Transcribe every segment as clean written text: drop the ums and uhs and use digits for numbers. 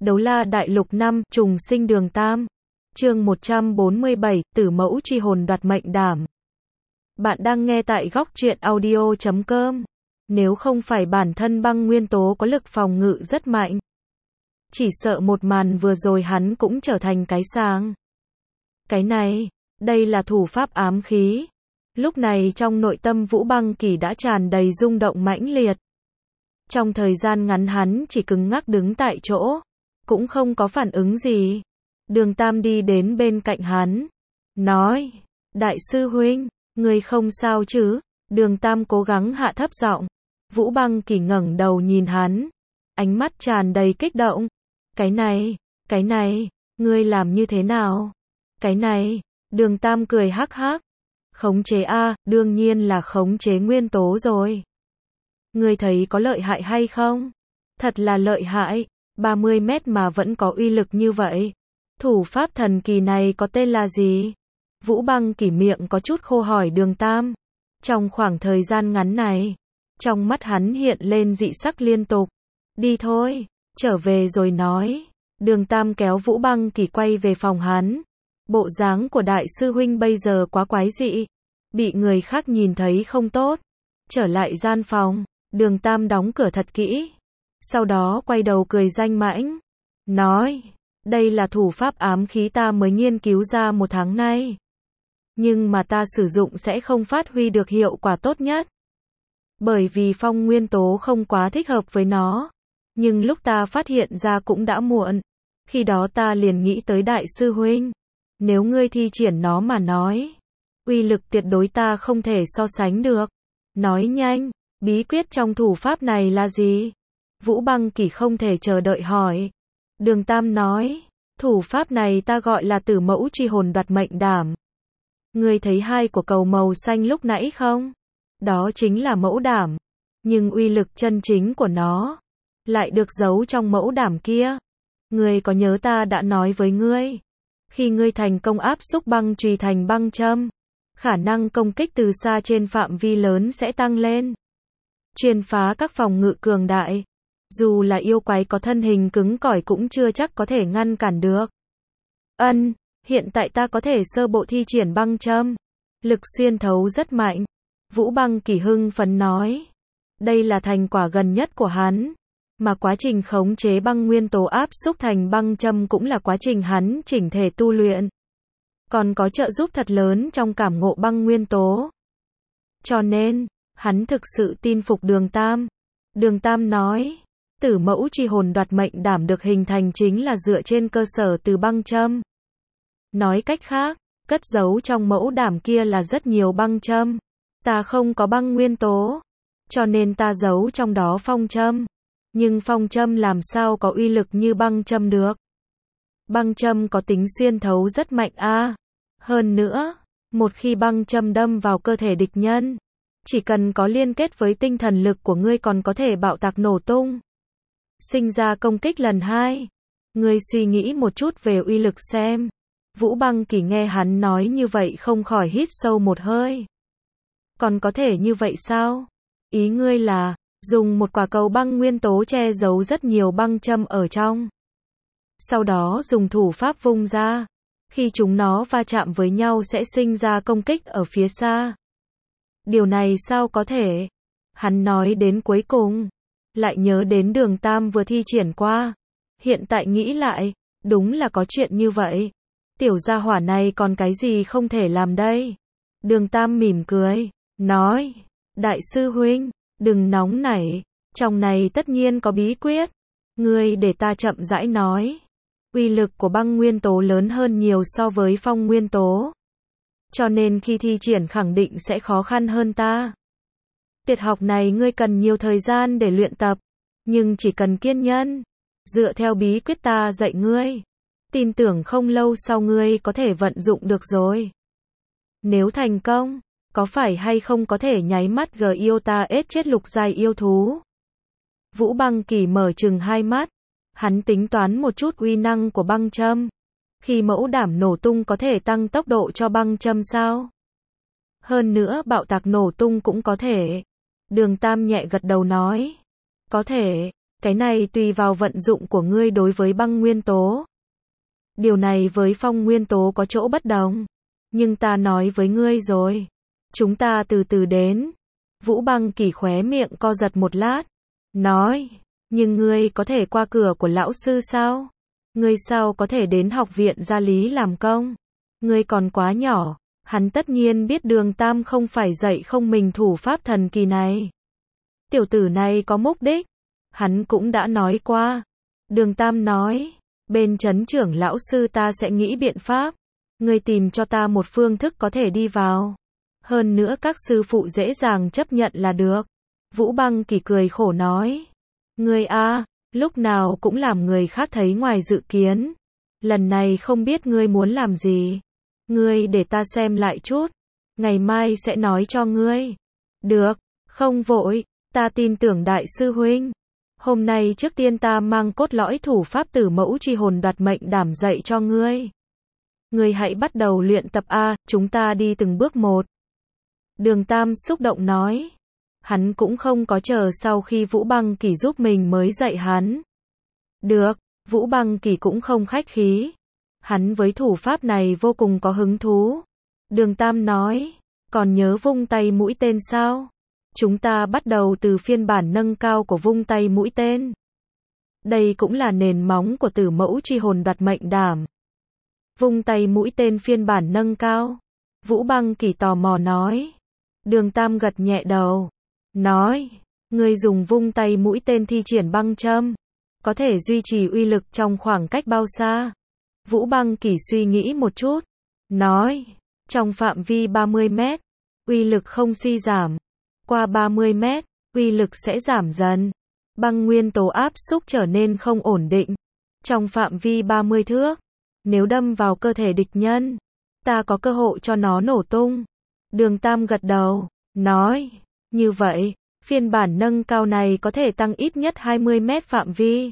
Đấu La Đại Lục 5, Trùng Sinh Đường Tam. Chương 147, Tử Mẫu Truy Hồn Đoạt Mệnh Đảm. Bạn đang nghe tại góc truyện audio.com. Nếu không phải bản thân băng nguyên tố có lực phòng ngự rất mạnh, chỉ sợ một màn vừa rồi hắn cũng trở thành cái sáng. Cái này, đây là thủ pháp ám khí. Lúc này trong nội tâm Vũ Băng Kỳ đã tràn đầy rung động mãnh liệt. Trong thời gian ngắn hắn chỉ cứng ngắc đứng tại chỗ, cũng không có phản ứng gì. Đường Tam đi đến bên cạnh hắn, nói, Đại sư huynh, ngươi không sao chứ? Đường Tam cố gắng hạ thấp giọng. Vũ Băng Kỳ ngẩng đầu nhìn hắn, ánh mắt tràn đầy kích động. Cái này, ngươi làm như thế nào? Cái này, Đường Tam cười hắc hắc. Khống chế a, đương nhiên là khống chế nguyên tố rồi. Ngươi thấy có lợi hại hay không? Thật là lợi hại, 30 mét mà vẫn có uy lực như vậy. Thủ pháp thần kỳ này có tên là gì? Vũ Băng Kỳ miệng có chút khô hỏi Đường Tam. Trong khoảng thời gian ngắn này, trong mắt hắn hiện lên dị sắc liên tục. Đi thôi, trở về rồi nói. Đường Tam kéo Vũ Băng Kỳ quay về phòng hắn. Bộ dáng của đại sư huynh bây giờ quá quái dị, bị người khác nhìn thấy không tốt. Trở lại gian phòng, Đường Tam đóng cửa thật kỹ, sau đó quay đầu cười danh mãnh, nói, đây là thủ pháp ám khí ta mới nghiên cứu ra 1 tháng nay. Nhưng mà ta sử dụng sẽ không phát huy được hiệu quả tốt nhất, bởi vì phong nguyên tố không quá thích hợp với nó. Nhưng lúc ta phát hiện ra cũng đã muộn. Khi đó ta liền nghĩ tới đại sư huynh. Nếu ngươi thi triển nó mà nói, uy lực tuyệt đối ta không thể so sánh được. Nói nhanh, bí quyết trong thủ pháp này là gì? Vũ Băng Kỳ không thể chờ đợi hỏi. Đường Tam nói, thủ pháp này ta gọi là Tử Mẫu Truy Hồn Đoạt Mệnh Đảm. Ngươi thấy 2 quả cầu màu xanh lúc nãy không? Đó chính là mẫu đảm. Nhưng uy lực chân chính của nó lại được giấu trong mẫu đảm kia. Ngươi có nhớ ta đã nói với ngươi, khi ngươi thành công áp xúc băng chùy thành băng châm, khả năng công kích từ xa trên phạm vi lớn sẽ tăng lên, chuyên phá các phòng ngự cường đại. Dù là yêu quái có thân hình cứng cỏi cũng chưa chắc có thể ngăn cản được. Hiện tại ta có thể sơ bộ thi triển băng châm. Lực xuyên thấu rất mạnh. Vũ Băng Kỳ hưng phấn nói. Đây là thành quả gần nhất của hắn. Mà quá trình khống chế băng nguyên tố áp xúc thành băng châm cũng là quá trình hắn chỉnh thể tu luyện. Còn có trợ giúp thật lớn trong cảm ngộ băng nguyên tố. Cho nên, hắn thực sự tin phục Đường Tam. Đường Tam nói, Tử Mẫu Truy Hồn Đoạt Mệnh Đảm được hình thành chính là dựa trên cơ sở từ băng châm. Nói cách khác, cất giấu trong mẫu đảm kia là rất nhiều băng châm. Ta không có băng nguyên tố, cho nên ta giấu trong đó phong châm. Nhưng phong châm làm sao có uy lực như băng châm được? Băng châm có tính xuyên thấu rất mạnh a. Hơn nữa, một khi băng châm đâm vào cơ thể địch nhân, chỉ cần có liên kết với tinh thần lực của ngươi còn có thể bạo tạc nổ tung, sinh ra công kích lần 2. Ngươi suy nghĩ một chút về uy lực xem. Vũ Băng Kỳ nghe hắn nói như vậy không khỏi hít sâu một hơi. Còn có thể như vậy sao? Ý ngươi là dùng một quả cầu băng nguyên tố che giấu rất nhiều băng châm ở trong, sau đó dùng thủ pháp vung ra, khi chúng nó va chạm với nhau sẽ sinh ra công kích ở phía xa. Điều này sao có thể? Hắn nói đến cuối cùng, lại nhớ đến Đường Tam vừa thi triển qua. Hiện tại nghĩ lại, đúng là có chuyện như vậy. Tiểu gia hỏa này còn cái gì không thể làm đây? Đường Tam mỉm cười, nói, Đại sư huynh, đừng nóng nảy, trong này tất nhiên có bí quyết. Ngươi để ta chậm rãi nói. Uy lực của băng nguyên tố lớn hơn nhiều so với phong nguyên tố, cho nên khi thi triển khẳng định sẽ khó khăn hơn ta. Tuyệt học này ngươi cần nhiều thời gian để luyện tập, nhưng chỉ cần kiên nhẫn, dựa theo bí quyết ta dạy ngươi, tin tưởng không lâu sau ngươi có thể vận dụng được rồi. Nếu thành công, có phải hay không có thể nháy mắt ta chết lục giai yêu thú? Vũ Băng Kỳ mở trừng 2 mắt, hắn tính toán một chút uy năng của băng châm. Khi mẫu đảm nổ tung có thể tăng tốc độ cho băng châm sao? Hơn nữa bạo tạc nổ tung cũng có thể. Đường Tam nhẹ gật đầu nói, có thể, Cái này tùy vào vận dụng của ngươi đối với băng nguyên tố. Điều này với phong nguyên tố có chỗ bất đồng. Nhưng ta nói với ngươi rồi. Chúng ta từ từ đến. Vũ Băng Kỳ khóe miệng co giật một lát. Nói, nhưng ngươi có thể qua cửa của lão sư sao? Ngươi sao có thể đến học viện gia lý làm công? Ngươi còn quá nhỏ. Hắn tất nhiên biết Đường Tam không phải dạy không mình thủ pháp thần kỳ này. Tiểu tử này có mục đích. Hắn cũng đã nói qua. Đường Tam nói, bên trấn trưởng lão sư ta sẽ nghĩ biện pháp. Ngươi tìm cho ta một phương thức có thể đi vào. Hơn nữa các sư phụ dễ dàng chấp nhận là được. Vũ Băng Kỳ cười khổ nói. Ngươi a, lúc nào cũng làm người khác thấy ngoài dự kiến. Lần này không biết ngươi muốn làm gì. Ngươi để ta xem lại chút. Ngày mai sẽ nói cho ngươi. Được, không vội, ta tin tưởng đại sư huynh. Hôm nay trước tiên ta mang cốt lõi thủ pháp tử mẫu chi hồn đoạt mệnh đảm dạy cho ngươi. Ngươi hãy bắt đầu luyện tập a, chúng ta đi từng bước một. Đường Tam xúc động nói. Hắn cũng không có chờ sau khi Vũ Băng Kỳ giúp mình mới dạy hắn. Được, Vũ Băng Kỳ cũng không khách khí. Hắn với thủ pháp này vô cùng có hứng thú. Đường Tam nói, còn nhớ vung tay mũi tên sao? Chúng ta bắt đầu từ phiên bản nâng cao của vung tay mũi tên. Đây cũng là nền móng của tử mẫu chi hồn đoạt mệnh đảm. Vung tay mũi tên phiên bản nâng cao. Vũ Băng Kỳ tò mò nói. Đường Tam gật nhẹ đầu. Nói, ngươi dùng vung tay mũi tên thi triển băng châm. Có thể duy trì uy lực trong khoảng cách bao xa? Vũ Băng Kỳ suy nghĩ một chút. Nói, trong phạm vi 30 mét, uy lực không suy giảm. Qua 30 mét, uy lực sẽ giảm dần. Băng nguyên tố áp xúc trở nên không ổn định. Trong phạm vi 30 thước, nếu đâm vào cơ thể địch nhân, ta có cơ hội cho nó nổ tung. Đường Tam gật đầu, nói, như vậy, phiên bản nâng cao này có thể tăng ít nhất 20 mét phạm vi.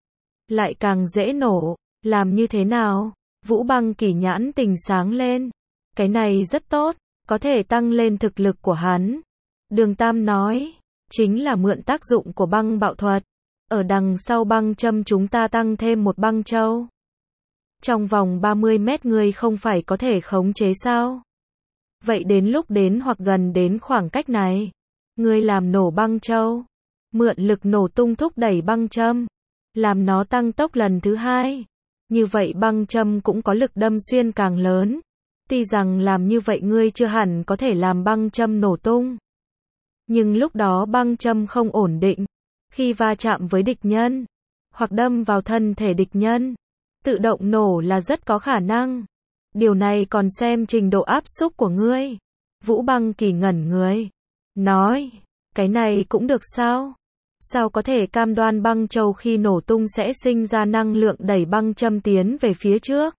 Lại càng dễ nổ, làm như thế nào? Vũ Băng Kỳ nhãn tình sáng lên. Cái này rất tốt, có thể tăng lên thực lực của hắn. Đường Tam nói, chính là mượn tác dụng của băng bạo thuật. Ở đằng sau băng châm chúng ta tăng thêm một băng châu. Trong vòng 30 mét ngươi không phải có thể khống chế sao? Vậy đến lúc đến hoặc gần đến khoảng cách này, ngươi làm nổ băng châu. Mượn lực nổ tung thúc đẩy băng châm. Làm nó tăng tốc lần thứ hai. Như vậy băng châm cũng có lực đâm xuyên càng lớn. Tuy rằng làm như vậy ngươi chưa hẳn có thể làm băng châm nổ tung. Nhưng lúc đó băng châm không ổn định. Khi va chạm với địch nhân, hoặc đâm vào thân thể địch nhân, tự động nổ là rất có khả năng. Điều này còn xem trình độ áp xúc của ngươi. Vũ Băng Kỳ ngẩn người. Nói, cái này cũng được sao? Sao có thể cam đoan băng châu khi nổ tung sẽ sinh ra năng lượng đẩy băng châm tiến về phía trước?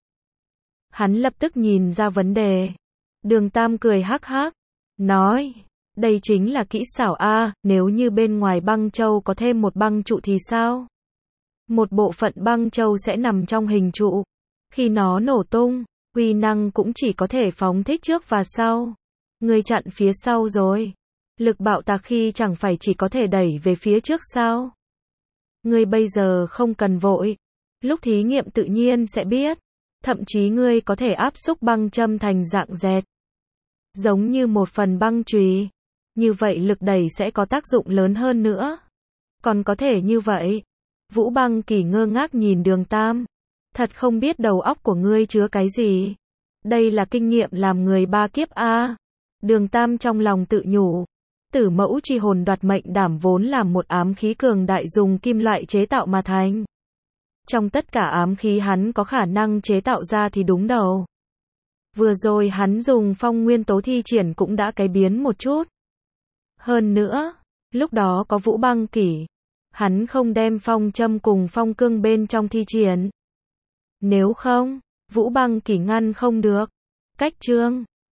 Hắn lập tức nhìn ra vấn đề. Đường Tam cười hắc hắc. Nói, đây chính là kỹ xảo A, nếu như bên ngoài băng châu có thêm một băng trụ thì sao? Một bộ phận băng châu sẽ nằm trong hình trụ. Khi nó nổ tung, uy năng cũng chỉ có thể phóng thích trước và sau. Ngươi chặn phía sau rồi. Lực bạo tạc khi chẳng phải chỉ có thể đẩy về phía trước sao? Ngươi bây giờ không cần vội. Lúc thí nghiệm tự nhiên sẽ biết. Thậm chí ngươi có thể áp xúc băng châm thành dạng dẹt. Giống như một phần băng chùy. Như vậy lực đẩy sẽ có tác dụng lớn hơn nữa. Còn có thể như vậy. Vũ Băng Kỳ ngơ ngác nhìn Đường Tam. Thật không biết đầu óc của ngươi chứa cái gì. Đây là kinh nghiệm làm người ba kiếp A. Đường Tam trong lòng tự nhủ. Tử mẫu chi hồn đoạt mệnh đảm vốn là một ám khí cường đại dùng kim loại chế tạo mà thành. Trong tất cả ám khí hắn có khả năng chế tạo ra thì đúng đầu. Vừa rồi hắn dùng phong nguyên tố thi triển cũng đã cái biến một chút. Hơn nữa, lúc đó có Vũ Băng Kỳ. Hắn không đem phong châm cùng phong cương bên trong thi triển. Nếu không, Vũ Băng Kỳ ngăn không được. Cách chương